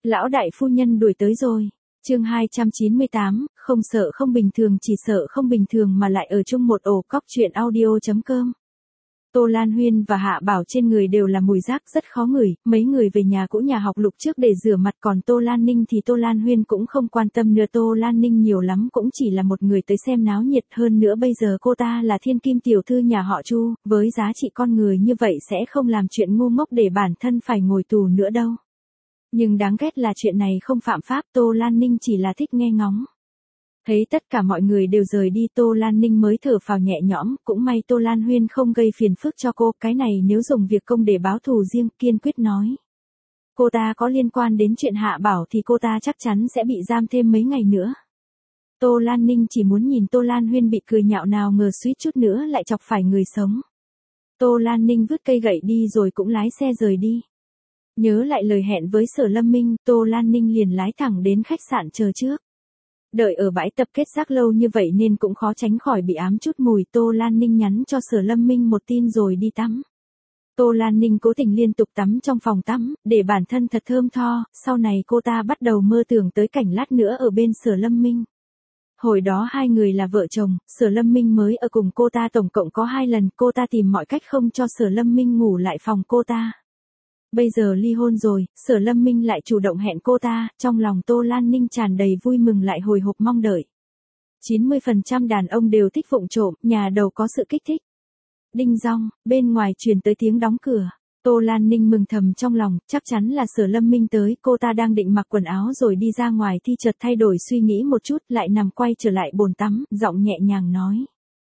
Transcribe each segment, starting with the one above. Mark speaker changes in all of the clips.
Speaker 1: Lão đại phu nhân đuổi tới rồi. Chương 298, không sợ không bình thường, chỉ sợ không bình thường mà lại ở chung một ổ. Cóc truyện audio.com. Tô Lan Huyên và Hạ Bảo trên người đều là mùi rác rất khó ngửi, mấy người về nhà cũ nhà học Lục trước để rửa mặt, còn Tô Lan Ninh thì Tô Lan Huyên cũng không quan tâm nữa. Tô Lan Ninh nhiều lắm cũng chỉ là một người tới xem náo nhiệt, hơn nữa bây giờ cô ta là thiên kim tiểu thư nhà họ Chu, với giá trị con người như vậy sẽ không làm chuyện ngu ngốc để bản thân phải ngồi tù nữa đâu. Nhưng đáng ghét là chuyện này không phạm pháp, Tô Lan Ninh chỉ là thích nghe ngóng. Thấy tất cả mọi người đều rời đi, Tô Lan Ninh mới thở phào nhẹ nhõm, cũng may Tô Lan Huyên không gây phiền phức cho cô, cái này nếu dùng việc công để báo thù riêng, kiên quyết nói. Cô ta có liên quan đến chuyện Hạ Bảo thì cô ta chắc chắn sẽ bị giam thêm mấy ngày nữa. Tô Lan Ninh chỉ muốn nhìn Tô Lan Huyên bị cười nhạo, nào ngờ suýt chút nữa lại chọc phải người sống. Tô Lan Ninh vứt cây gậy đi rồi cũng lái xe rời đi. Nhớ lại lời hẹn với Sở Lâm Minh, Tô Lan Ninh liền lái thẳng đến khách sạn chờ trước. Đợi ở bãi tập kết rác lâu như vậy nên cũng khó tránh khỏi bị ám chút mùi. Tô Lan Ninh nhắn cho Sở Lâm Minh một tin rồi đi tắm. Tô Lan Ninh cố tình liên tục tắm trong phòng tắm, để bản thân thật thơm tho, sau này cô ta bắt đầu mơ tưởng tới cảnh lát nữa ở bên Sở Lâm Minh. Hồi đó hai người là vợ chồng, Sở Lâm Minh mới ở cùng cô ta tổng cộng có 2 lần, cô ta tìm mọi cách không cho Sở Lâm Minh ngủ lại phòng cô ta. Bây giờ ly hôn rồi, Sở Lâm Minh lại chủ động hẹn cô ta, trong lòng Tô Lan Ninh tràn đầy vui mừng lại hồi hộp mong đợi. 90% đàn ông đều thích vụng trộm, nhà đầu có sự kích thích. Đinh dong, bên ngoài truyền tới tiếng đóng cửa. Tô Lan Ninh mừng thầm trong lòng, chắc chắn là Sở Lâm Minh tới, cô ta đang định mặc quần áo rồi đi ra ngoài thì chợt thay đổi suy nghĩ một chút, lại nằm quay trở lại bồn tắm, giọng nhẹ nhàng nói.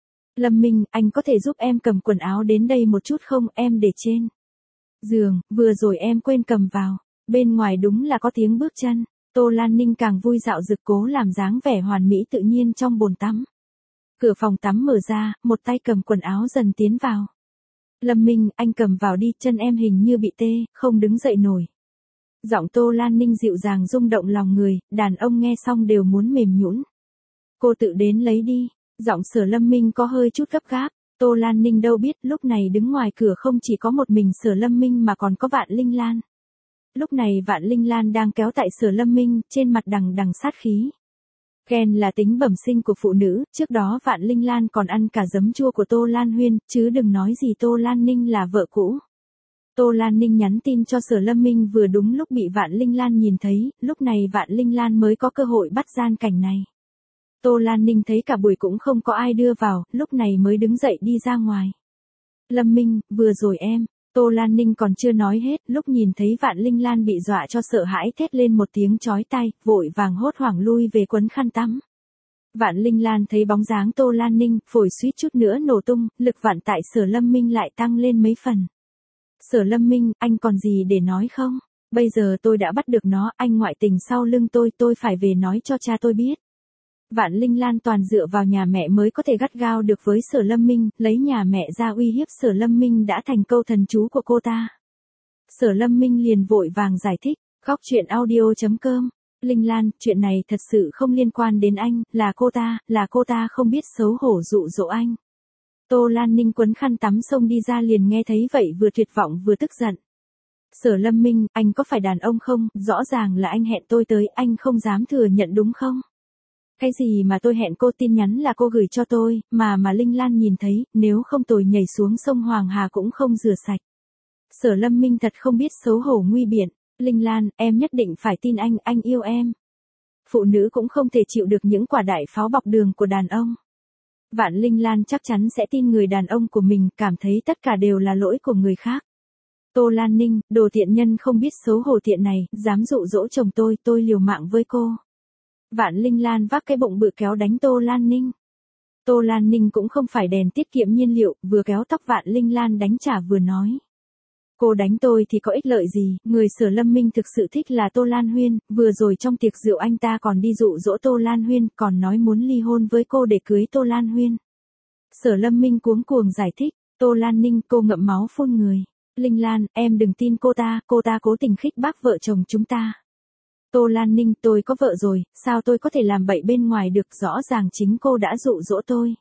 Speaker 1: Lâm Minh, anh có thể giúp em cầm quần áo đến đây một chút không, em để trên giường, vừa rồi em quên cầm vào. Bên ngoài đúng là có tiếng bước chân. Tô Lan Ninh càng vui dạo dực cố làm dáng vẻ hoàn mỹ tự nhiên trong bồn tắm. Cửa phòng tắm mở ra, một tay cầm quần áo dần tiến vào. Lâm Minh, anh cầm vào đi, chân em hình như bị tê, không đứng dậy nổi. Giọng Tô Lan Ninh dịu dàng rung động lòng người, đàn ông nghe xong đều muốn mềm nhũn. Cô tự đến lấy đi. Giọng Sở Lâm Minh có hơi chút gấp gáp. Tô Lan Ninh đâu biết lúc này đứng ngoài cửa không chỉ có một mình Sở Lâm Minh mà còn có Vạn Linh Lan. Lúc này Vạn Linh Lan đang kéo tại Sở Lâm Minh, trên mặt đằng đằng sát khí. Ghen là tính bẩm sinh của phụ nữ, trước đó Vạn Linh Lan còn ăn cả giấm chua của Tô Lan Huyên, chứ đừng nói gì Tô Lan Ninh là vợ cũ. Tô Lan Ninh nhắn tin cho Sở Lâm Minh vừa đúng lúc bị Vạn Linh Lan nhìn thấy, lúc này Vạn Linh Lan mới có cơ hội bắt gian cảnh này. Tô Lan Ninh thấy cả buổi cũng không có ai đưa vào, lúc này mới đứng dậy đi ra ngoài. Lâm Minh, vừa rồi em. Tô Lan Ninh còn chưa nói hết, lúc nhìn thấy Vạn Linh Lan bị dọa cho sợ hãi thét lên một tiếng chói tai, vội vàng hốt hoảng lui về quấn khăn tắm. Vạn Linh Lan thấy bóng dáng Tô Lan Ninh, phổi suýt chút nữa nổ tung, lực vạn tại Sở Lâm Minh lại tăng lên mấy phần. Sở Lâm Minh, anh còn gì để nói không? Bây giờ tôi đã bắt được nó, anh ngoại tình sau lưng tôi phải về nói cho cha tôi biết. Vạn Linh Lan toàn dựa vào nhà mẹ mới có thể gắt gao được với Sở Lâm Minh, lấy nhà mẹ ra uy hiếp Sở Lâm Minh đã thành câu thần chú của cô ta. Sở Lâm Minh liền vội vàng giải thích, Cóc truyện audio.com. Linh Lan, chuyện này thật sự không liên quan đến anh, là cô ta không biết xấu hổ dụ dỗ anh. Tô Lan Ninh quấn khăn tắm xông đi ra liền nghe thấy vậy vừa tuyệt vọng vừa tức giận. Sở Lâm Minh, anh có phải đàn ông không, rõ ràng là anh hẹn tôi tới, anh không dám thừa nhận đúng không? Cái gì mà tôi hẹn cô, tin nhắn là cô gửi cho tôi, mà Linh Lan nhìn thấy, nếu không tôi nhảy xuống sông Hoàng Hà cũng không rửa sạch. Sở Lâm Minh thật không biết xấu hổ nguy biện. Linh Lan, em nhất định phải tin anh yêu em. Phụ nữ cũng không thể chịu được những quả đại pháo bọc đường của đàn ông. Vạn Linh Lan chắc chắn sẽ tin người đàn ông của mình, cảm thấy tất cả đều là lỗi của người khác. Tô Lan Ninh, đồ tiện nhân không biết xấu hổ tiện này, dám dụ dỗ chồng tôi liều mạng với cô. Vạn Linh Lan vác cái bụng bự kéo đánh Tô Lan Ninh. Tô Lan Ninh cũng không phải đèn tiết kiệm nhiên liệu, vừa kéo tóc Vạn Linh Lan đánh trả vừa nói. Cô đánh tôi thì có ích lợi gì, người Sở Lâm Minh thực sự thích là Tô Lan Huyên, vừa rồi trong tiệc rượu anh ta còn đi dụ dỗ Tô Lan Huyên, còn nói muốn ly hôn với cô để cưới Tô Lan Huyên. Sở Lâm Minh cuống cuồng giải thích, Tô Lan Ninh, cô ngậm máu phun người. Linh Lan, em đừng tin cô ta cố tình khích bác vợ chồng chúng ta. Tô Lan Ninh, tôi có vợ rồi, sao tôi có thể làm bậy bên ngoài được, rõ ràng chính cô đã dụ dỗ tôi.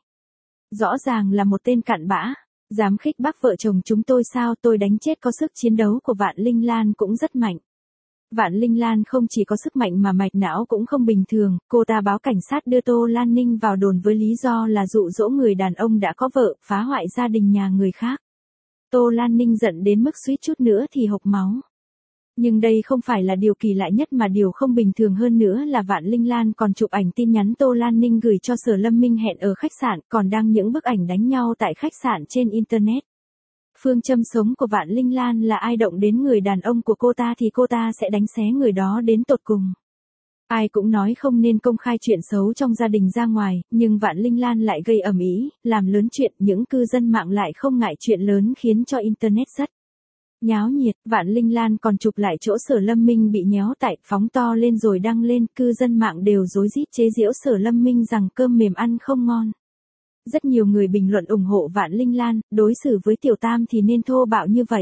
Speaker 1: Rõ ràng là một tên cặn bã, dám khích bác vợ chồng chúng tôi sao, tôi đánh chết có sức chiến đấu của Vạn Linh Lan cũng rất mạnh. Vạn Linh Lan không chỉ có sức mạnh mà mạch não cũng không bình thường, cô ta báo cảnh sát đưa Tô Lan Ninh vào đồn với lý do là dụ dỗ người đàn ông đã có vợ, phá hoại gia đình nhà người khác. Tô Lan Ninh giận đến mức suýt chút nữa thì hộc máu. Nhưng đây không phải là điều kỳ lạ nhất mà điều không bình thường hơn nữa là Vạn Linh Lan còn chụp ảnh tin nhắn Tô Lan Ninh gửi cho Sở Lâm Minh hẹn ở khách sạn, còn đăng những bức ảnh đánh nhau tại khách sạn trên Internet. Phương châm sống của Vạn Linh Lan là ai động đến người đàn ông của cô ta thì cô ta sẽ đánh xé người đó đến tột cùng. Ai cũng nói không nên công khai chuyện xấu trong gia đình ra ngoài, nhưng Vạn Linh Lan lại gây ầm ĩ, làm lớn chuyện, những cư dân mạng lại không ngại chuyện lớn khiến cho Internet rất nháo nhiệt. Vạn Linh Lan còn chụp lại chỗ Sở Lâm Minh bị nhéo tại, phóng to lên rồi đăng lên, cư dân mạng đều rối rít chế giễu Sở Lâm Minh rằng cơm mềm ăn không ngon. Rất nhiều người bình luận ủng hộ Vạn Linh Lan, đối xử với Tiểu Tam thì nên thô bạo như vậy.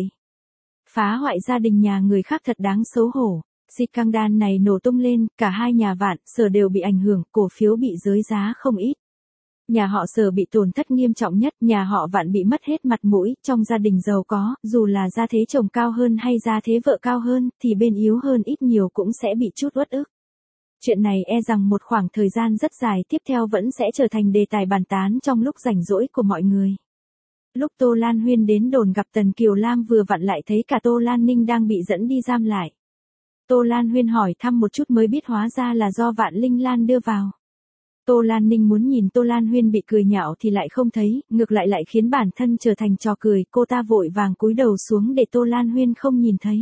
Speaker 1: Phá hoại gia đình nhà người khác thật đáng xấu hổ. Scandal này nổ tung lên, cả hai nhà Vạn, Sở đều bị ảnh hưởng, cổ phiếu bị rớt giá không ít. Nhà họ Sở bị tổn thất nghiêm trọng nhất, nhà họ Vạn bị mất hết mặt mũi, trong gia đình giàu có, dù là gia thế chồng cao hơn hay gia thế vợ cao hơn, thì bên yếu hơn ít nhiều cũng sẽ bị chút uất ức. Chuyện này e rằng một khoảng thời gian rất dài tiếp theo vẫn sẽ trở thành đề tài bàn tán trong lúc rảnh rỗi của mọi người. Lúc Tô Lan Huyên đến đồn gặp Tần Kiều Lam vừa vặn lại thấy cả Tô Lan Ninh đang bị dẫn đi giam lại. Tô Lan Huyên hỏi thăm một chút mới biết hóa ra là do Vạn Linh Lan đưa vào. Tô Lan Ninh muốn nhìn Tô Lan Huyên bị cười nhạo thì lại không thấy, ngược lại khiến bản thân trở thành trò cười, cô ta vội vàng cúi đầu xuống để Tô Lan Huyên không nhìn thấy.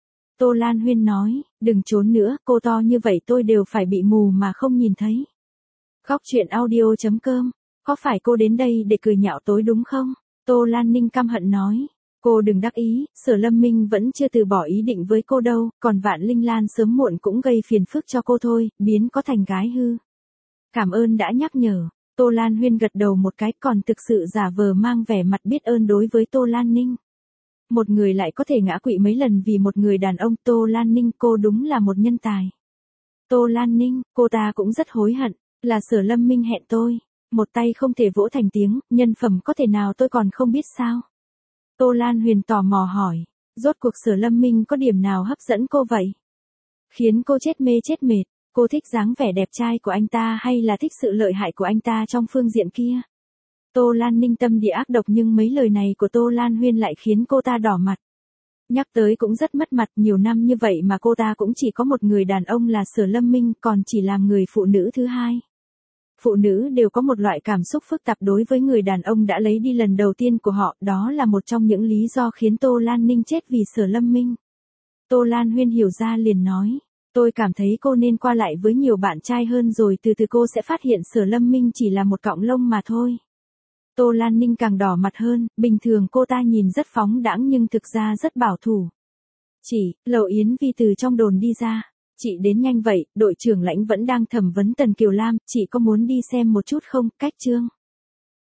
Speaker 1: Tô Lan Huyên nói, đừng trốn nữa, cô to như vậy tôi đều phải bị mù mà không nhìn thấy. Khóc chuyện audio.com, có phải cô đến đây để cười nhạo tối đúng không? Tô Lan Ninh căm hận nói, cô đừng đắc ý, Sở Lâm Minh vẫn chưa từ bỏ ý định với cô đâu, còn Vạn Linh Lan sớm muộn cũng gây phiền phức cho cô thôi, biến có thành gái hư. Cảm ơn đã nhắc nhở. Tô Lan Huyên gật đầu một cái, còn thực sự giả vờ mang vẻ mặt biết ơn đối với Tô Lan Ninh. Một người lại có thể ngã quỵ mấy lần vì một người đàn ông. Tô Lan Ninh, cô đúng là một nhân tài. Tô Lan Ninh, cô ta cũng rất hối hận, là Sở Lâm Minh hẹn tôi. Một tay không thể vỗ thành tiếng, nhân phẩm có thể nào tôi còn không biết sao? Tô Lan Huyền tò mò hỏi, rốt cuộc Sở Lâm Minh có điểm nào hấp dẫn cô vậy? Khiến cô chết mê chết mệt, cô thích dáng vẻ đẹp trai của anh ta hay là thích sự lợi hại của anh ta trong phương diện kia? Tô Lan Ninh tâm địa ác độc nhưng mấy lời này của Tô Lan Huyên lại khiến cô ta đỏ mặt. Nhắc tới cũng rất mất mặt, nhiều năm như vậy mà cô ta cũng chỉ có một người đàn ông là Sở Lâm Minh, còn chỉ làm người phụ nữ thứ hai. Phụ nữ đều có một loại cảm xúc phức tạp đối với người đàn ông đã lấy đi lần đầu tiên của họ, đó là một trong những lý do khiến Tô Lan Ninh chết vì Sở Lâm Minh. Tô Lan Huyên hiểu ra liền nói, tôi cảm thấy cô nên qua lại với nhiều bạn trai hơn rồi từ từ cô sẽ phát hiện Sở Lâm Minh chỉ là một cọng lông mà thôi. Tô Lan Ninh càng đỏ mặt hơn, bình thường cô ta nhìn rất phóng đãng nhưng thực ra rất bảo thủ. Chị, Lầu Yến Vi từ trong đồn đi ra. Chị đến nhanh vậy, đội trưởng lãnh vẫn đang thẩm vấn Tần Kiều Lam, chị có muốn đi xem một chút không? Cách chương.